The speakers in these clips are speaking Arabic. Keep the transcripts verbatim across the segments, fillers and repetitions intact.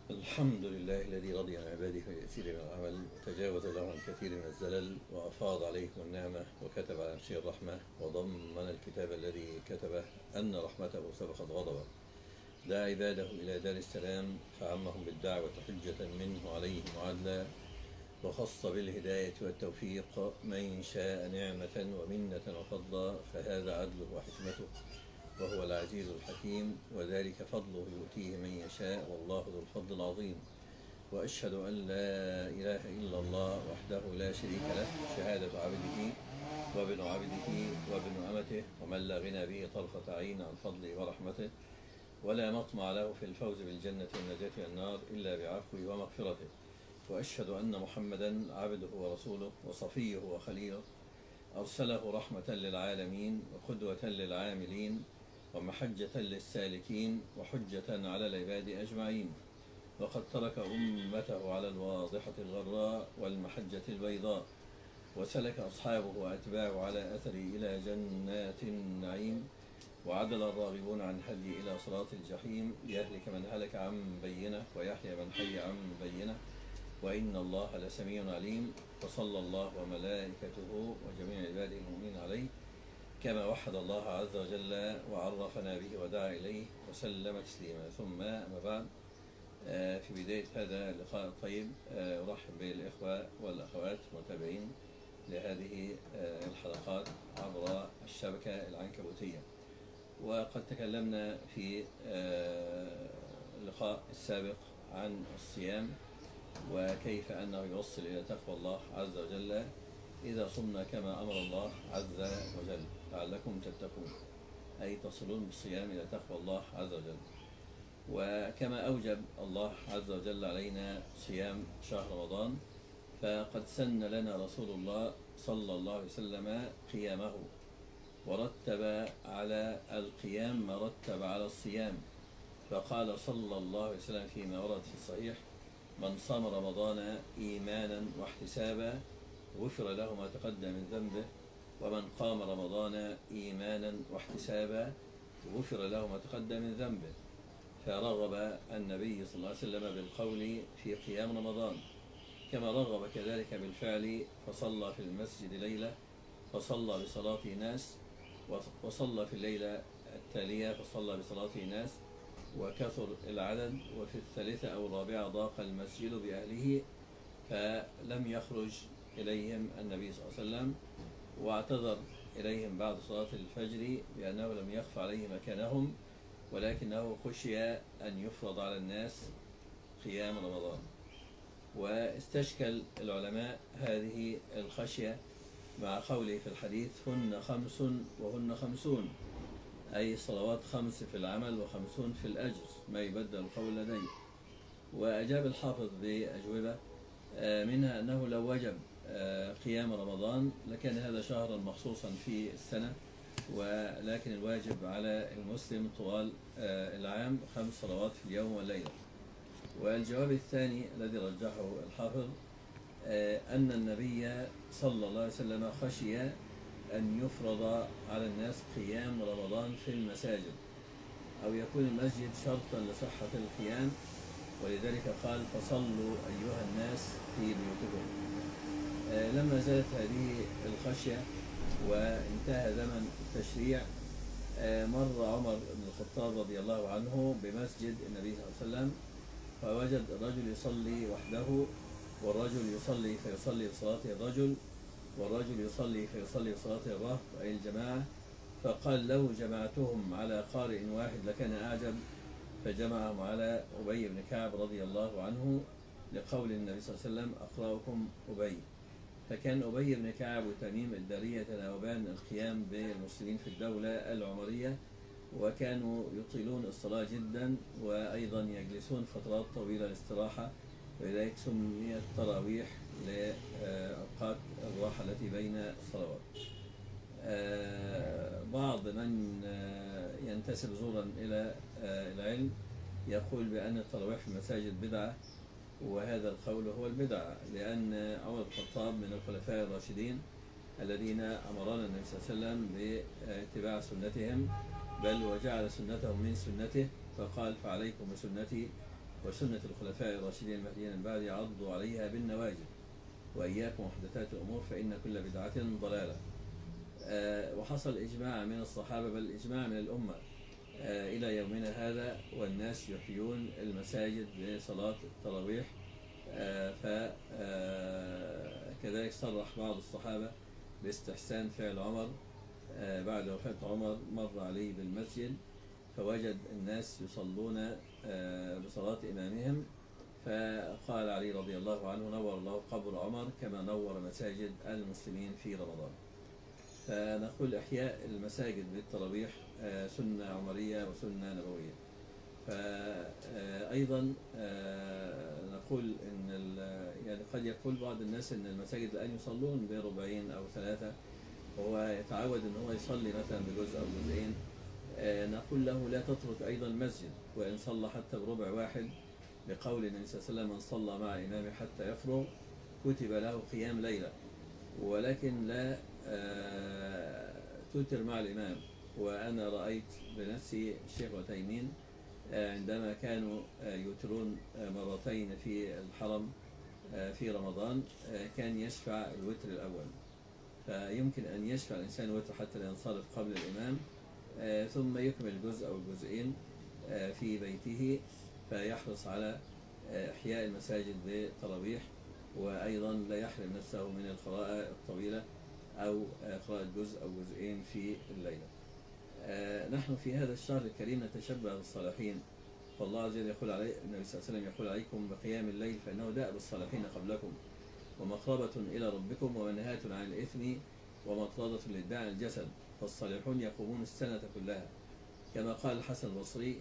الحمد لله الذي رضي عن عباده ويسير من العمل وتجاوز له عن كثير من الزلل وأفاض عليكم النعمة وكتب على نفسه الرحمة وضمن الكتاب الذي كتبه أن رحمته سبقت غضبه. دعا عباده إلى دار السلام فعمهم بالدعوة حجة منه عليهم عدلا، وخص بالهداية والتوفيق من شاء نعمة ومنة وفضلا، فهذا عدله وحكمته وهو العزيز الحكيم، وذلك فضله يؤتيه من يشاء والله ذو الفضل العظيم. وأشهد أن لا إله إلا الله وحده لا شريك له، شهادة عبده وابن عبده وابن أمته، ومن لا غنى به طرفة عين عن فضله ورحمته، ولا مطمع له في الفوز بالجنة والنجاة من النار إلا بعفوه ومغفرته. وأشهد أن محمدا عبده ورسوله وصفيه وخليله، أرسله رحمة للعالمين وقدوة للعاملين ومحجة للسالكين وحجة على العباد أجمعين، وقد ترك أمته على الواضحة الغراء والمحجة البيضاء، وسلك أصحابه وأتباعه على أثره إلى جنات النعيم، وعدل الراغبون عن هدي إلى صراط الجحيم، ليهلك من هلك عن بينه ويحيى من حي عن بينه، وإن الله لسميع عليم. وصلى الله وملائكته وجميع عباده المؤمنين عليه كما وحد الله عز وجل وعرفنا به ودعا إليه وسلم تسليما. ثم أما بعد، في بداية هذا اللقاء الطيب أرحب بالإخوة والأخوات المتابعين لهذه الحلقات عبر الشبكة العنكبوتية. وقد تكلمنا في اللقاء السابق عن الصيام وكيف أنه يوصل إلى تقوى الله عز وجل إذا صمنا كما أمر الله عز وجل لعلكم تتقون، أي تصلون بالصيام إلى تقوى الله عز وجل. وكما أوجب الله عز وجل علينا صيام شهر رمضان، فقد سن لنا رسول الله صلى الله عليه وسلم قيامه، ورتب على القيام ما رتب على الصيام، فقال صلى الله عليه وسلم فيما ورد في الصحيح: من صام رمضان إيمانا واحتسابا غفر له ما تقدم من ذنبه، ومن قام رمضان إيمانا واحتسابا غفر له ما تقدم من ذنبه. فرغب النبي صلى الله عليه وسلم بالقول في قيام رمضان، كما رغب كذلك بالفعل، فصلى في المسجد ليلة فصلى بصلاته ناس، وصلى في الليلة التالية فصلى بصلاته ناس وكثر العدد، وفي الثالثة أو الرابعة ضاق المسجد بأهله فلم يخرج إليهم النبي صلى الله عليه وسلم، واعتذر إليهم بعد صلاة الفجر بأنه لم يخف عليه مكانهم، ولكنه خشي أن يفرض على الناس قيام رمضان. واستشكل العلماء هذه الخشية مع قوله في الحديث: هن خمس وهن خمسون، أي صلوات خمس في العمل وخمسون في الأجر، ما يبدل القول لديه. وأجاب الحافظ بأجوبة منها أنه لو وجب قيام رمضان لكان هذا شهرا مخصوصا في السنة، ولكن الواجب على المسلم طوال العام خمس صلوات في اليوم والليلة. والجواب الثاني الذي رجحه الحافظ أن النبي صلى الله عليه وسلم خشي أن يفرض على الناس قيام رمضان في المساجد، أو يكون المسجد شرطا لصحة القيام، ولذلك قال: فصلوا أيها الناس في بيوتكم. لما زالت هذه الخشية وانتهى زمن التشريع، مر عمر بن الخطاب رضي الله عنه بمسجد النبي صلى الله عليه وسلم، فوجد الرجل يصلي وحده، والرجل يصلي فيصلي بصلاة الرجل، والرجل يصلي فيصلي بصلاة الرهط أي الجماعة، فقال: لو جمعتهم على قارئ واحد لكان أعجب، فجمعهم على أبي بن كعب رضي الله عنه، لقول النبي صلى الله عليه وسلم: أقرأكم أبي. فكان أبي بن كعب وتميم الدارية يتناوبان القيام بالمسلمين في الدولة العمرية، وكانوا يطيلون الصلاة جدا، وأيضا يجلسون فترات طويلة للاستراحة، ولذلك سميت تراويح لأوقات الراحة التي بين الصلوات. بعض من ينتسب زورا إلى العلم يقول بأن التراويح في المساجد بدعة، وهذا القول هو البدعة، لأن عمر بن الخطاب من الخلفاء الراشدين الذين أمرنا النبي صلى الله عليه وسلم باتباع سنتهم، بل وجعل سنتهم من سنته، فقال: فعليكم بسنتي وسنة الخلفاء الراشدين المهديين من بعد عضوا عليها بالنواجذ، وإياكم محدثات الأمور فإن كل بدعة ضلالة. آه وحصل إجماع من الصحابة بل إجماع من الأمة آه إلى يومنا هذا، والناس يحيون المساجد لصلاة التراويح. آه فكذلك صرح بعض الصحابة باستحسان فعل عمر آه بعد وفاة عمر، مر عليه بالمسجد فوجد الناس يصلون آه بصلاة إمامهم، فقال علي رضي الله عنه: نور الله قبر عمر كما نور مساجد المسلمين في رمضان. فنقول إحياء المساجد بالتراويح سنة عمرية وسنة نبوية. فأيضا نقول إن يعني قد يقول بعض الناس إن المساجد الآن يصلون بربعين أو ثلاثة، وهو يتعود إن هو يصلي مثلا بجزء أو جزئين. نقول له: لا تترك أيضا المسجد، وإن صلى حتى بربع واحد، بقول النبي صلى الله عليه وسلم: من صلى مع إمامه حتى يفرغ كتب له قيام ليلة. ولكن لا توتر مع الإمام. وأنا رأيت بنفسي الشيخ عثيمين عندما كانوا يوترون مرتين في الحرم في رمضان كان يشفع الوتر الأول، فيمكن أن يشفع الإنسان الوتر حتى لا ينصرف قبل الإمام، ثم يكمل جزء أو جزئين في بيته، فيحرص على إحياء المساجد بالتراويح، وأيضا لا يحرم نفسه من القراءة الطويلة أو قراءة جزء أو جزئين في الليلة. نحن في هذا الشهر الكريم نتشبه بالصالحين، فالله عز وجل يقول عليه، النبي صلى الله عليه وسلم يقول: عليكم بقيام الليل فإنه دأب الصالحين قبلكم، ومقربة إلى ربكم، ومنهاة عن الإثم، ومطردة للداء الجسد، فالصالحون يقومون السنة كلها. كما قال الحسن البصري: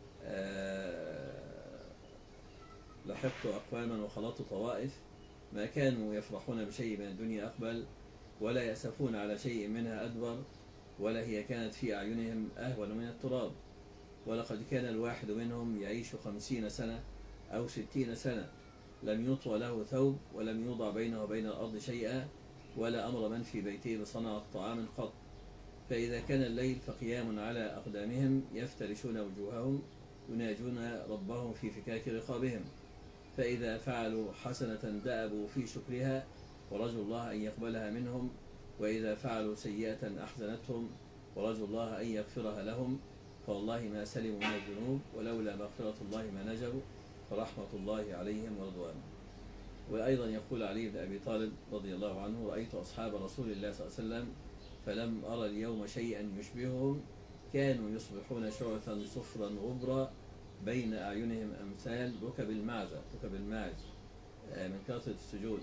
لحقت أقواما وخلطت طوائف، ما كانوا يفرحون بشيء من الدنيا أقبل، ولا يأسفون على شيء منها أدبر، ولا هي كانت في أعينهم أهون من التراب. ولقد كان الواحد منهم يعيش خمسين سنة أو ستين سنة، لم يطوى له ثوب، ولم يوضع بينه وبين الأرض شيئا، ولا أمر من في بيته بصنعة طعام قط. فإذا كان الليل فقيام على أقدامهم يفترشون وجوههم يناجون ربهم في فكاك رقابهم، فإذا فعلوا حسنة دأبوا في شكرها ورجوا الله أن يقبلها منهم، وإذا فعلوا سيئة أحزنتهم ورجوا الله أن يغفرها لهم، فوالله ما سلموا من الذنوب، ولولا مغفرة الله ما نجوا، فرحمة الله عليهم ورضوانه. وأيضا يقول علي بن أبي طالب رضي الله عنه: رأيت أصحاب رسول الله صلى الله عليه وسلم فلم أرى اليوم شيئا يشبههم، كانوا يصبحون شعثا صفرا غبرا بين أعينهم أمثال ركب المعزة ركب الماعز من كثرة السجود،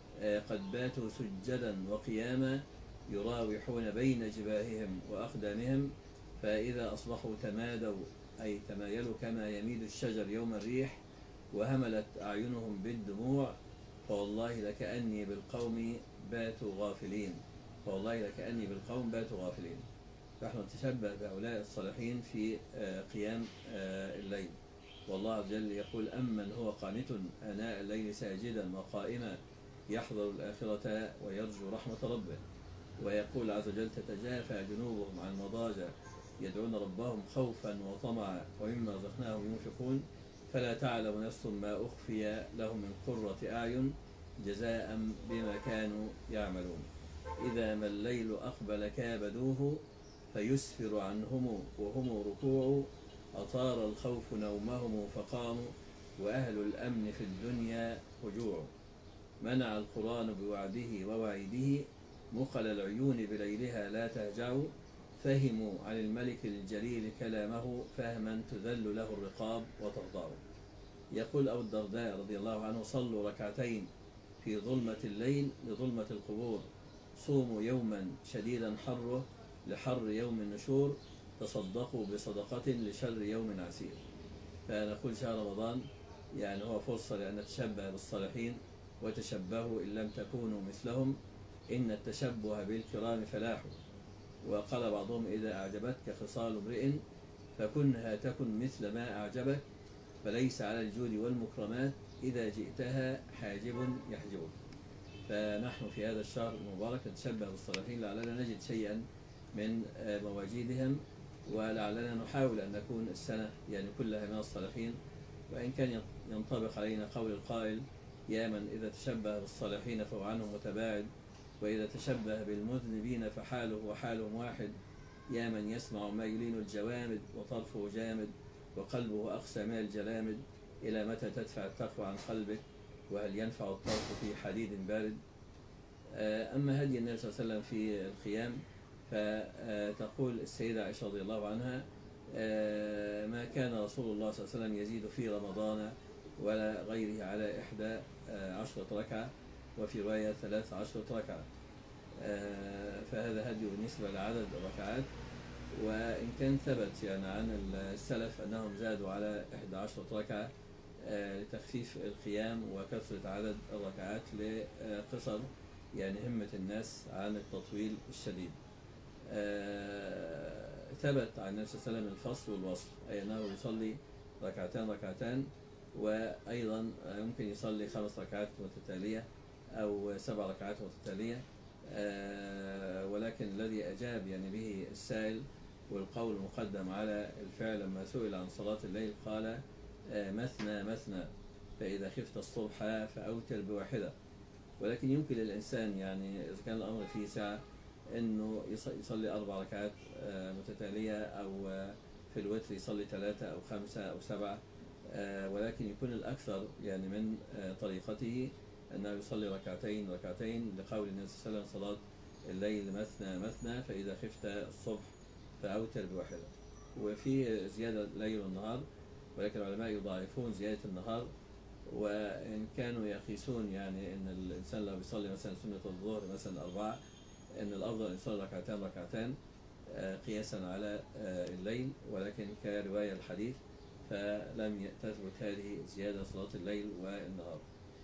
قد باتوا سجدا وقياما يراوحون بين جباههم وأقدامهم، فإذا أصبحوا تمادوا أي تمايلوا كما يميل الشجر يوم الريح، وهملت أعينهم بالدموع، فوالله لكأني بالقوم باتوا غافلين فوالله لكأني بالقوم باتوا غافلين. فنحن نتشبه بهؤلاء الصالحين في قيام الليل. والله عز وجل يقول: أمن هو قانت آناء الليل ساجدا وقائما يحذر الآخرة ويرجو رحمة ربه. ويقول عز وجل: تتجافى جنوبهم عن مضاجع يدعون ربهم خوفا وطمعا ومما رزقناهم ينفقون، فلا تعلم نفس ما أخفي لهم من قرة أعين جزاء بما كانوا يعملون. إذا ما الليل أقبل كابدوه فيسفر عنهم وهم ركوع، أطار الخوف نومهم فقاموا، وأهل الأمن في الدنيا خجوع. منع القرآن بوعده ووعيده، مقل العيون بليلها لا تهجع، فهموا عن الملك الجليل كلامه فهما تذل له الرقاب وتخضع. يقول أبو الدرداء رضي الله عنه: صلوا ركعتين في ظلمة الليل لظلمة القبور، صوموا يوما شديدا حره لحر يوم النشور، تصدقوا بصدقة لشر يوم عسير. فنقول شهر رمضان يعني هو فرصة لأن نتشبه بالصالحين، وتشبهوا إن لم تكونوا مثلهم، إن التشبه بالكرام فلاح. وقال بعضهم: إذا أعجبتك خصال امرئ فكنها تكن مثل ما أعجبك، فليس على الجود والمكرمات إذا جئتها حاجب يحجبك. فنحن في هذا الشهر المبارك نتشبه بالصالحين، لعلنا نجد شيئا من مواجيدهم، ولعلنا نحاول أن نكون السنة يعني كلها من الصالحين. وإن كان ينطبق علينا قول القائل: يا من إذا تشبه بالصالحين فهو عنهم متباعد، وإذا تشبه بالمذنبين فحاله وحالهم واحد. يا من يسمع ما يلين الجوامد وطرفه جامد، وقلبه أقسى من الجلامد. إلى متى تدفع التقوى عن قلبك، وهل ينفع الطرف في حديد بارد؟ أما هدي النبي صلى الله عليه وسلم في القيام، فتقول السيدة عائشة رضي الله عنها: ما كان رسول الله صلى الله عليه وسلم يزيد في رمضان ولا غيره على إحدى عشرة ركعة، وفي رواية ثلاث عشرة ركعة. فهذا هدي بالنسبة لعدد الركعات. وإن كان ثبت يعني عن السلف أنهم زادوا على إحدى عشرة ركعة لتخفيف القيام وكثرة عدد الركعات لقصر يعني همة الناس عن التطويل الشديد. ثبت عن النبي صلى الله عليه وسلم الفصل والوصل، أي أنه يصلي ركعتان ركعتان، وأيضا يمكن يصلي خمس ركعات متتالية أو سبع ركعات متتالية. ولكن الذي أجاب يعني به السائل والقول مقدم على الفعل لما سئل عن صلاة الليل قال: مثنى مثنى، فإذا خفت الصبح فأوتر بواحدة. ولكن يمكن للإنسان يعني إذا كان الأمر فيه ساعة أنه يصلي أربع ركعات متتالية، أو في الوتر يصلي ثلاثة أو خمسة أو سبعة. ولكن يكون الأكثر يعني من طريقته أنه يصلي ركعتين ركعتين، لقول النبي صلى الله عليه وسلم: صلاة الليل مثنى مثنى، فإذا خفت الصبح فأوتر بواحدة. وفي زيادة ليل والنهار، ولكن العلماء يضاعفون زيادة النهار. وإن كانوا يقيسون يعني أن الإنسان لو يصلي مثلا سنة الظهر مثلا أربعة، أن الأفضل أن يصلي ركعتان ركعتان قياسا على الليل، ولكن كرواية الحديث فلم تثبت هذه زيادة صلاة الليل والنهار.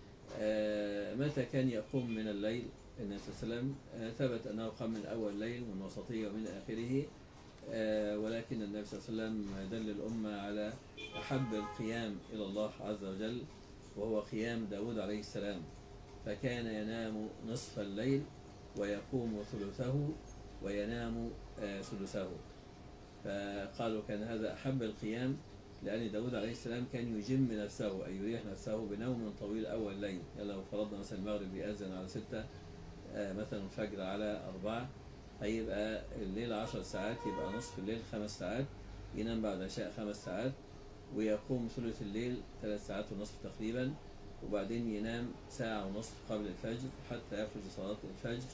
متى كان يقوم من الليل النبي صلى الله عليه وسلم؟ ثبت أنه قام من أول الليل ومن وسطه ومن آخره. ولكن النبي صلى الله عليه وسلم دل الأمة على أحب القيام إلى الله عز وجل، وهو قيام داود عليه السلام، فكان ينام نصف الليل ويقوم ثلثه وينام ثلثه. فقالوا كان هذا أحب القيام، لأن داود عليه السلام كان يجم نفسه أي يريح نفسه بنوم طويل أول الليل. يعني لو فرضنا مثلا المغرب يأذن على ستة، مثلا الفجر على أربعة، هيبقى الليل عشر ساعات، يبقى نصف الليل خمس ساعات، ينام بعد عشاء خمس ساعات، ويقوم ثلث الليل ثلاث ساعات ونصف تقريبا، وبعدين ينام ساعة ونصف قبل الفجر حتى يخرج صلاة الفجر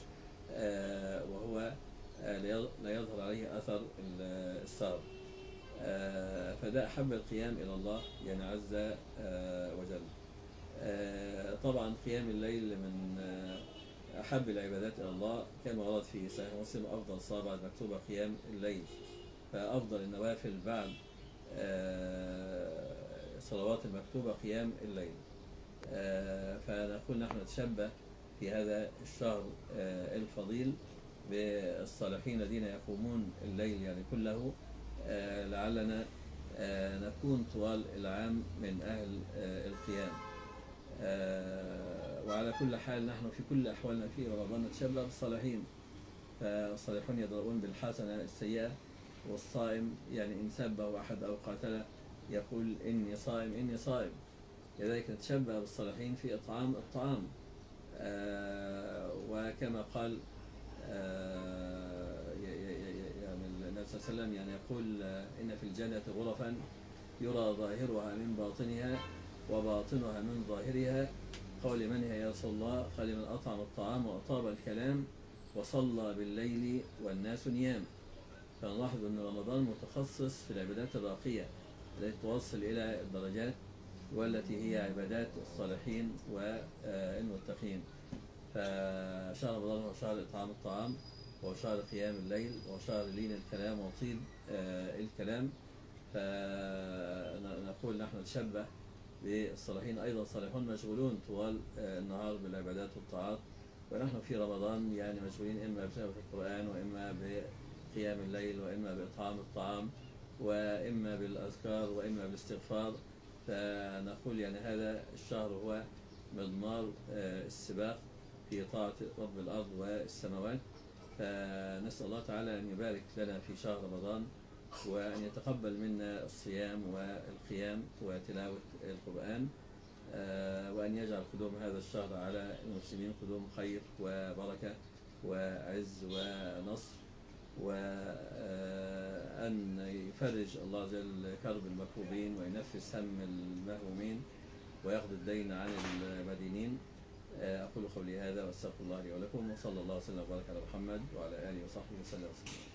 وهو لا يظهر عليه أثر السهر. فده أحب القيام إلى الله يعني عز وجل. طبعا قيام الليل من أحب العبادات إلى الله، كما ورد في صحيح مسلم: أفضل صلاة بعد مكتوبة قيام الليل. فأفضل النوافل بعد صلوات المكتوبة قيام الليل. فنقول نحن نتشبه في هذا الشهر الفضيل بالصالحين الذين يقومون الليل يعني كله، لعلنا نكون طوال العام من أهل القيام. وعلى كل حال نحن في كل أحوالنا في رمضان نتشبه بالصالحين، فالصالحون يضربون بالحسنة السيئة، والصائم يعني إن سبه أحد أو قاتله يقول: إني صائم إني صائم. لذلك نتشبه بالصالحين في إطعام الطعام. وكما قال يعني النبي صلى الله عليه وسلم يعني يقول: إن في الجنة غرفا يرى ظاهرها من باطنها وباطنها من ظاهرها. قول: من هي يا رسول الله؟ قال: من أطعم الطعام وأطاب الكلام وصلى بالليل والناس نيام. فنلاحظ أن رمضان متخصص في العبادات الراقية التي توصل إلى الدرجات، والتي هي عبادات الصالحين والمتقين. فشهر رمضان هو شهر إطعام الطعام، وهو شهر قيام الليل، وهو شهر لين الكلام وطيب الكلام. فنقول نحن نتشبه بالصالحين. أيضا الصالحون مشغولون طوال النهار بالعبادات والطاعات، ونحن في رمضان يعني مشغولين إما بتلاوة القرآن، وإما بقيام الليل، وإما بإطعام الطعام، وإما بالأذكار، وإما بالاستغفار. فنقول يعني هذا الشهر هو مضمار السباق في طاعة رب الأرض والسماوات. فنسأل الله تعالى أن يبارك لنا في شهر رمضان، وأن يتقبل منا الصيام والقيام وتلاوة القرآن، وأن يجعل قدوم هذا الشهر على المسلمين قدوم خير وبركة وعز ونصر، وأن يفرج الله عز وجل كرب المكروبين وينفس هم المهمومين ويقضي الدين عن المدينين. أقول قولي هذا وأستغفر الله لي ولكم، وصلى الله وسلم وبارك على محمد وعلى آله وصحبه وسلم.